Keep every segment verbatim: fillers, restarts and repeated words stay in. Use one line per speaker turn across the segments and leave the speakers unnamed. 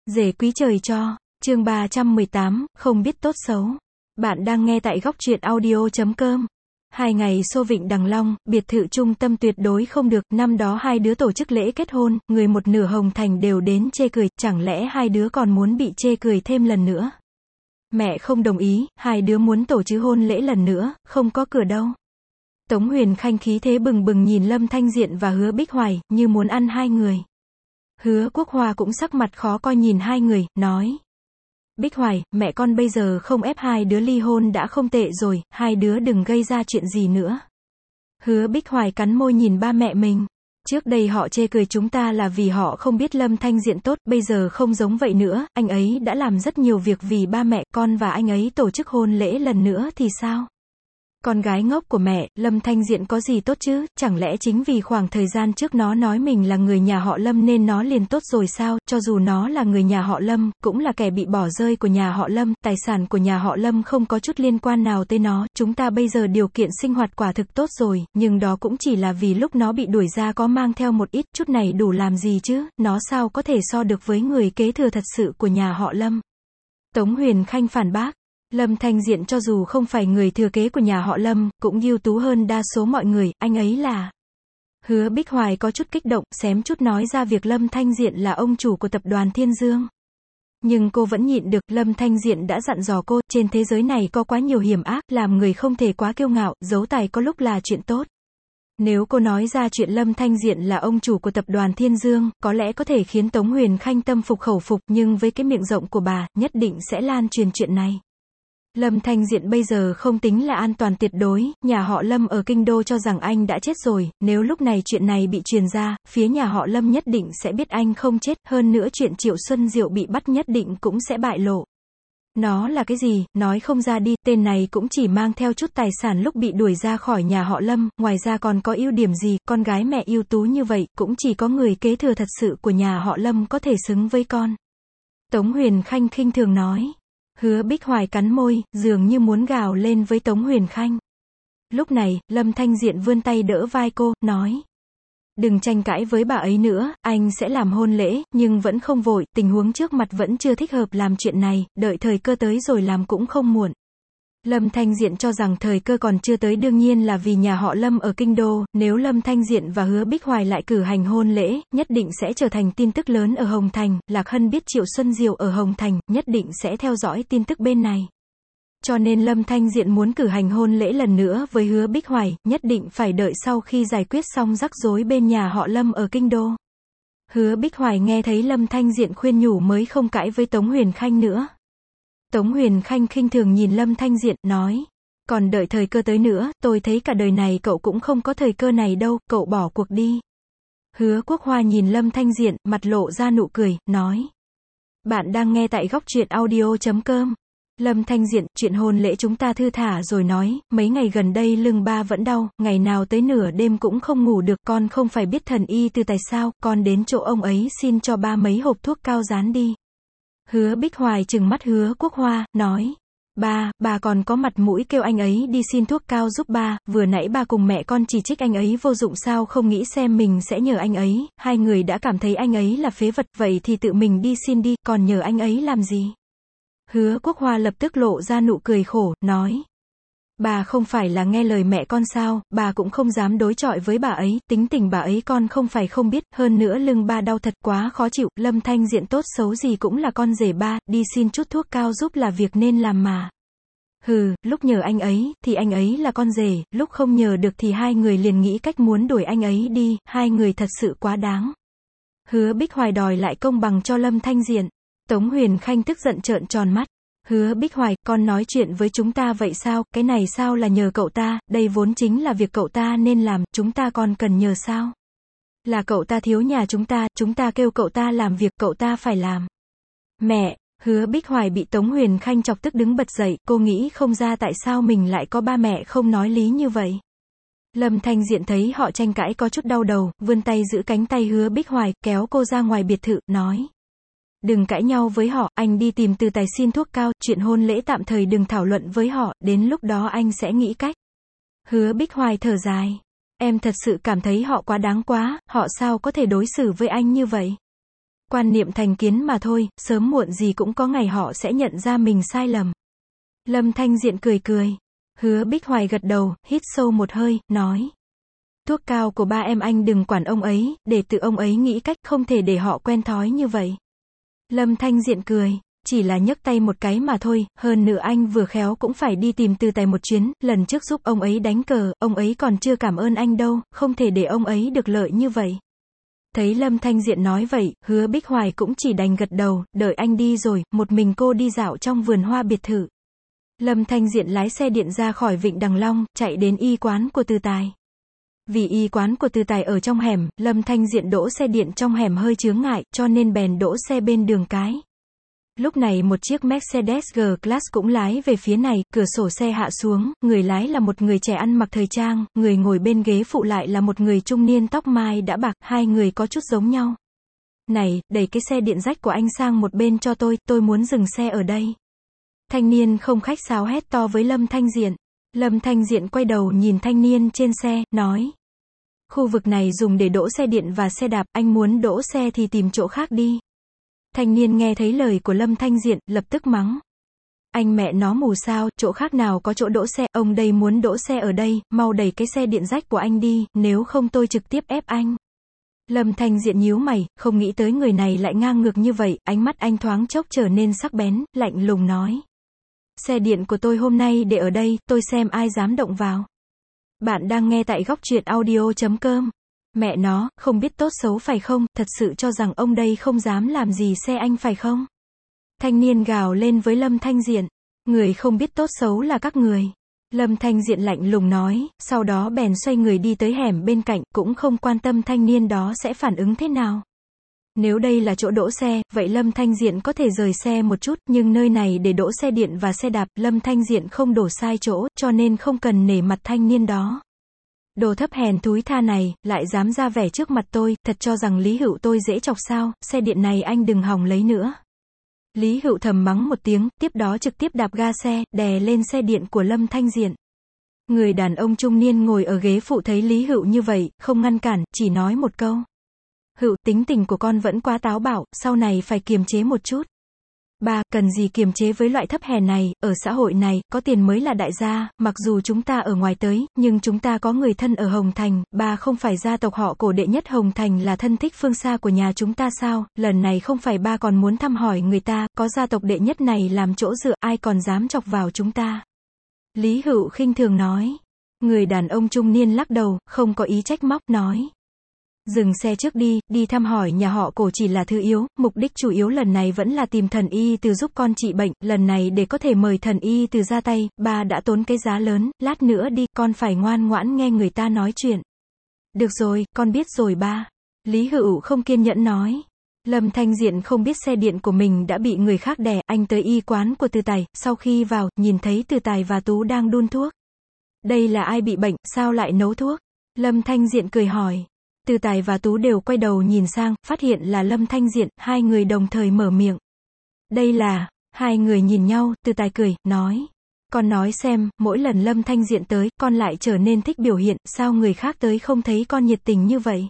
Rể quý trời cho, chương ba trăm mười tám, không biết tốt xấu. Bạn đang nghe tại góc truyện audio chấm com. Hai ngày xô vịnh Đằng Long, biệt thự trung tâm tuyệt đối không được, năm đó hai đứa tổ chức lễ kết hôn, người một nửa Hồng Thành đều đến chê cười, chẳng lẽ hai đứa còn muốn bị chê cười thêm lần nữa? Mẹ không đồng ý, hai đứa muốn tổ chức hôn lễ lần nữa, không có cửa đâu. Tống Huyền Khanh khí thế bừng bừng nhìn Lâm Thanh Diện và Hứa Bích Hoài, như muốn ăn hai người. Hứa Quốc Hoa cũng sắc mặt khó coi nhìn hai người, nói. Bích Hoài, mẹ con bây giờ không ép hai đứa ly hôn đã không tệ rồi, hai đứa đừng gây ra chuyện gì nữa. Hứa Bích Hoài cắn môi nhìn ba mẹ mình. Trước đây họ chê cười chúng ta là vì họ không biết Lâm Thanh Diện tốt, bây giờ không giống vậy nữa, anh ấy đã làm rất nhiều việc vì ba mẹ, con và anh ấy tổ chức hôn lễ lần nữa thì sao? Con gái ngốc của mẹ, Lâm Thanh Diện có gì tốt chứ, chẳng lẽ chính vì khoảng thời gian trước nó nói mình là người nhà họ Lâm nên nó liền tốt rồi sao, cho dù nó là người nhà họ Lâm, cũng là kẻ bị bỏ rơi của nhà họ Lâm, tài sản của nhà họ Lâm không có chút liên quan nào tới nó, chúng ta bây giờ điều kiện sinh hoạt quả thực tốt rồi, nhưng đó cũng chỉ là vì lúc nó bị đuổi ra có mang theo một ít, chút này đủ làm gì chứ, nó sao có thể so được với người kế thừa thật sự của nhà họ Lâm. Tống Huyền Khanh phản bác. Lâm Thanh Diện cho dù không phải người thừa kế của nhà họ Lâm, cũng ưu tú hơn đa số mọi người, anh ấy là... Hứa Bích Hoài có chút kích động, xém chút nói ra việc Lâm Thanh Diện là ông chủ của tập đoàn Thiên Dương. Nhưng cô vẫn nhịn được, Lâm Thanh Diện đã dặn dò cô, trên thế giới này có quá nhiều hiểm ác, làm người không thể quá kiêu ngạo, giấu tài có lúc là chuyện tốt. Nếu cô nói ra chuyện Lâm Thanh Diện là ông chủ của tập đoàn Thiên Dương, có lẽ có thể khiến Tống Huyền Khanh tâm phục khẩu phục, nhưng với cái miệng rộng của bà, nhất định sẽ lan truyền chuyện này. Lâm Thanh Diện bây giờ không tính là an toàn tuyệt đối, nhà họ Lâm ở Kinh Đô cho rằng anh đã chết rồi, nếu lúc này chuyện này bị truyền ra, phía nhà họ Lâm nhất định sẽ biết anh không chết, hơn nữa chuyện Triệu Xuân Diệu bị bắt nhất định cũng sẽ bại lộ. Nó là cái gì, nói không ra đi, tên này cũng chỉ mang theo chút tài sản lúc bị đuổi ra khỏi nhà họ Lâm, ngoài ra còn có ưu điểm gì, con gái mẹ ưu tú như vậy, cũng chỉ có người kế thừa thật sự của nhà họ Lâm có thể xứng với con. Tống Huyền Khanh khinh thường nói. Hứa Bích Hoài cắn môi, dường như muốn gào lên với Tống Huyền Khanh. Lúc này, Lâm Thanh Diện vươn tay đỡ vai cô, nói. Đừng tranh cãi với bà ấy nữa, anh sẽ làm hôn lễ, nhưng vẫn không vội, tình huống trước mặt vẫn chưa thích hợp làm chuyện này, đợi thời cơ tới rồi làm cũng không muộn. Lâm Thanh Diện cho rằng thời cơ còn chưa tới đương nhiên là vì nhà họ Lâm ở Kinh Đô, nếu Lâm Thanh Diện và Hứa Bích Hoài lại cử hành hôn lễ, nhất định sẽ trở thành tin tức lớn ở Hồng Thành, Lạc Hân biết Triệu Xuân Diệu ở Hồng Thành, nhất định sẽ theo dõi tin tức bên này. Cho nên Lâm Thanh Diện muốn cử hành hôn lễ lần nữa với Hứa Bích Hoài, nhất định phải đợi sau khi giải quyết xong rắc rối bên nhà họ Lâm ở Kinh Đô. Hứa Bích Hoài nghe thấy Lâm Thanh Diện khuyên nhủ mới không cãi với Tống Huyền Khanh nữa. Tống Huyền Khanh khinh thường nhìn Lâm Thanh Diện, nói. Còn đợi thời cơ tới nữa, tôi thấy cả đời này cậu cũng không có thời cơ này đâu, cậu bỏ cuộc đi. Hứa Quốc Hoa nhìn Lâm Thanh Diện, mặt lộ ra nụ cười, nói. Bạn đang nghe tại góc truyện audio chấm com. Lâm Thanh Diện, chuyện hôn lễ chúng ta thư thả rồi nói, mấy ngày gần đây lưng ba vẫn đau, ngày nào tới nửa đêm cũng không ngủ được, con không phải biết thần y từ tài sao, con đến chỗ ông ấy xin cho ba mấy hộp thuốc cao dán đi. Hứa Bích Hoài trừng mắt Hứa Quốc Hoa, nói. Ba, bà còn có mặt mũi kêu anh ấy đi xin thuốc cao giúp ba, vừa nãy ba cùng mẹ con chỉ trích anh ấy vô dụng sao không nghĩ xem mình sẽ nhờ anh ấy, hai người đã cảm thấy anh ấy là phế vật, vậy thì tự mình đi xin đi, còn nhờ anh ấy làm gì? Hứa Quốc Hoa lập tức lộ ra nụ cười khổ, nói. Bà không phải là nghe lời mẹ con sao, bà cũng không dám đối chọi với bà ấy, tính tình bà ấy con không phải không biết, hơn nữa lưng ba đau thật quá khó chịu, Lâm Thanh Diện tốt xấu gì cũng là con rể ba, đi xin chút thuốc cao giúp là việc nên làm mà. Hừ, lúc nhờ anh ấy, thì anh ấy là con rể, lúc không nhờ được thì hai người liền nghĩ cách muốn đuổi anh ấy đi, hai người thật sự quá đáng. Hứa Bích Hoài đòi lại công bằng cho Lâm Thanh Diện. Tống Huyền Khanh tức giận trợn tròn mắt. Hứa Bích Hoài, con nói chuyện với chúng ta vậy sao, cái này sao là nhờ cậu ta, đây vốn chính là việc cậu ta nên làm, chúng ta còn cần nhờ sao? Là cậu ta thiếu nhà chúng ta, chúng ta kêu cậu ta làm việc cậu ta phải làm. Mẹ, Hứa Bích Hoài bị Tống Huyền Khanh chọc tức đứng bật dậy, cô nghĩ không ra tại sao mình lại có ba mẹ không nói lý như vậy. Lâm Thanh Diện thấy họ tranh cãi có chút đau đầu, vươn tay giữ cánh tay Hứa Bích Hoài, kéo cô ra ngoài biệt thự, nói. Đừng cãi nhau với họ, anh đi tìm Từ Tài xin thuốc cao, chuyện hôn lễ tạm thời đừng thảo luận với họ, đến lúc đó anh sẽ nghĩ cách. Hứa Bích Hoài thở dài. Em thật sự cảm thấy họ quá đáng quá, họ sao có thể đối xử với anh như vậy? Quan niệm thành kiến mà thôi, sớm muộn gì cũng có ngày họ sẽ nhận ra mình sai lầm. Lâm Thanh Diện cười cười. Hứa Bích Hoài gật đầu, hít sâu một hơi, nói. Thuốc cao của ba em anh đừng quản ông ấy, để tự ông ấy nghĩ cách, không thể để họ quen thói như vậy. Lâm Thanh Diện cười. Chỉ là nhấc tay một cái mà thôi, hơn nữa anh vừa khéo cũng phải đi tìm Từ Tài một chuyến, lần trước giúp ông ấy đánh cờ, ông ấy còn chưa cảm ơn anh đâu, không thể để ông ấy được lợi như vậy. Thấy Lâm Thanh Diện nói vậy, Hứa Bích Hoài cũng chỉ đành gật đầu, đợi anh đi rồi, một mình cô đi dạo trong vườn hoa biệt thự. Lâm Thanh Diện lái xe điện ra khỏi Vịnh Đằng Long, chạy đến y quán của Từ Tài. Vì y quán của Từ Tài ở trong hẻm, Lâm Thanh Diện đỗ xe điện trong hẻm hơi chướng ngại, cho nên bèn đỗ xe bên đường cái. Lúc này một chiếc Mercedes G-Class cũng lái về phía này, cửa sổ xe hạ xuống, người lái là một người trẻ ăn mặc thời trang, người ngồi bên ghế phụ lại là một người trung niên tóc mai đã bạc, hai người có chút giống nhau. Này, đẩy cái xe điện rách của anh sang một bên cho tôi, tôi muốn dừng xe ở đây. Thanh niên không khách sáo hét to với Lâm Thanh Diện. Lâm Thanh Diện quay đầu nhìn thanh niên trên xe, nói. Khu vực này dùng để đỗ xe điện và xe đạp, anh muốn đỗ xe thì tìm chỗ khác đi. Thanh niên nghe thấy lời của Lâm Thanh Diện, lập tức mắng. Anh mẹ nó mù sao, chỗ khác nào có chỗ đỗ xe, ông đây muốn đỗ xe ở đây, mau đẩy cái xe điện rách của anh đi, nếu không tôi trực tiếp ép anh. Lâm Thanh Diện nhíu mày, không nghĩ tới người này lại ngang ngược như vậy, ánh mắt anh thoáng chốc trở nên sắc bén, lạnh lùng nói. Xe điện của tôi hôm nay để ở đây, tôi xem ai dám động vào. Bạn đang nghe tại góc truyện audio chấm com. Mẹ nó, không biết tốt xấu phải không, thật sự cho rằng ông đây không dám làm gì xe anh phải không? Thanh niên gào lên với Lâm Thanh Diện. Người không biết tốt xấu là các người. Lâm Thanh Diện lạnh lùng nói, sau đó bèn xoay người đi tới hẻm bên cạnh, cũng không quan tâm thanh niên đó sẽ phản ứng thế nào. Nếu đây là chỗ đỗ xe, vậy Lâm Thanh Diện có thể rời xe một chút, nhưng nơi này để đỗ xe điện và xe đạp, Lâm Thanh Diện không đổ sai chỗ, cho nên không cần nể mặt thanh niên đó. Đồ thấp hèn thúi tha này, lại dám ra vẻ trước mặt tôi, thật cho rằng Lý Hữu tôi dễ chọc sao, xe điện này anh đừng hòng lấy nữa. Lý Hữu thầm mắng một tiếng, tiếp đó trực tiếp đạp ga xe, đè lên xe điện của Lâm Thanh Diện. Người đàn ông trung niên ngồi ở ghế phụ thấy Lý Hữu như vậy, không ngăn cản, chỉ nói một câu. Hữu, tính tình của con vẫn quá táo bạo, sau này phải kiềm chế một chút. Ba, cần gì kiềm chế với loại thấp hèn này, ở xã hội này, có tiền mới là đại gia, mặc dù chúng ta ở ngoài tới, nhưng chúng ta có người thân ở Hồng Thành, ba không phải gia tộc họ Cổ đệ nhất Hồng Thành là thân thích phương xa của nhà chúng ta sao, lần này không phải ba còn muốn thăm hỏi người ta, có gia tộc đệ nhất này làm chỗ dựa, ai còn dám chọc vào chúng ta. Lý Hữu khinh thường nói. Người đàn ông trung niên lắc đầu, không có ý trách móc, nói. Dừng xe trước đi, đi thăm hỏi nhà họ Cổ chỉ là thứ yếu, mục đích chủ yếu lần này vẫn là tìm thần y từ giúp con trị bệnh, lần này để có thể mời thần y từ ra tay, ba đã tốn cái giá lớn, lát nữa đi, con phải ngoan ngoãn nghe người ta nói chuyện. Được rồi, con biết rồi ba. Lý Hữu không kiên nhẫn nói. Lâm Thanh Diện không biết xe điện của mình đã bị người khác đè, anh tới y quán của Từ Tài, sau khi vào, nhìn thấy Từ Tài và Tú đang đun thuốc. Đây là ai bị bệnh, sao lại nấu thuốc? Lâm Thanh Diện cười hỏi. Từ Tài và Tú đều quay đầu nhìn sang, phát hiện là Lâm Thanh Diện, hai người đồng thời mở miệng. Đây là, hai người nhìn nhau, Từ Tài cười, nói. Con nói xem, mỗi lần Lâm Thanh Diện tới, con lại trở nên thích biểu hiện, sao người khác tới không thấy con nhiệt tình như vậy?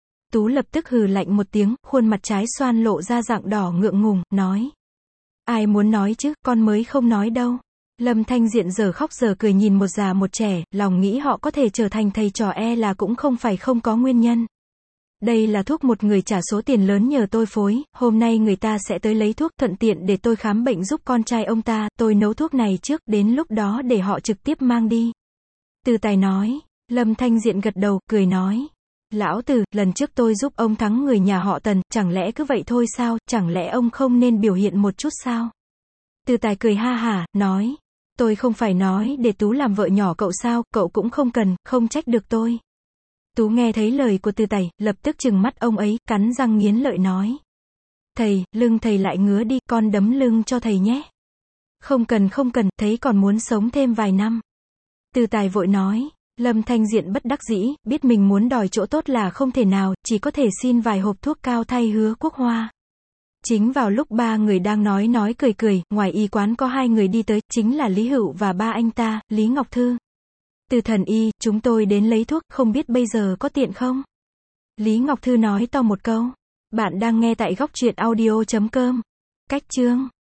Tú lập tức hừ lạnh một tiếng, khuôn mặt trái xoan lộ ra dạng đỏ ngượng ngùng, nói. Ai muốn nói chứ, con mới không nói đâu. Lâm Thanh Diện giờ khóc giờ cười nhìn một già một trẻ, lòng nghĩ họ có thể trở thành thầy trò e là cũng không phải không có nguyên nhân. Đây là thuốc một người trả số tiền lớn nhờ tôi phối, hôm nay người ta sẽ tới lấy thuốc, thuận tiện để tôi khám bệnh giúp con trai ông ta, tôi nấu thuốc này trước, đến lúc đó để họ trực tiếp mang đi. Từ Tài nói. Lâm Thanh Diện gật đầu, cười nói. Lão Từ, lần trước tôi giúp ông thắng người nhà họ Tần, chẳng lẽ cứ vậy thôi sao, chẳng lẽ ông không nên biểu hiện một chút sao? Từ Tài cười ha hả, nói. Tôi không phải nói để Tú làm vợ nhỏ cậu sao, cậu cũng không cần, không trách được tôi. Tú nghe thấy lời của Từ Tài, lập tức trừng mắt ông ấy, cắn răng nghiến lợi nói. Thầy, lưng thầy lại ngứa đi, con đấm lưng cho thầy nhé. Không cần không cần, thấy còn muốn sống thêm vài năm. Từ Tài vội nói. Lâm Thanh Diện bất đắc dĩ, biết mình muốn đòi chỗ tốt là không thể nào, chỉ có thể xin vài hộp thuốc cao thay Hứa Quốc Hoa. Chính vào lúc ba người đang nói nói cười cười, ngoài y quán có hai người đi tới, chính là Lý Hữu và ba anh ta, Lý Ngọc Thư. Từ thần y, chúng tôi đến lấy thuốc, không biết bây giờ có tiện không? Lý Ngọc Thư nói to một câu. Bạn đang nghe tại góc truyện audio chấm com. Cách chương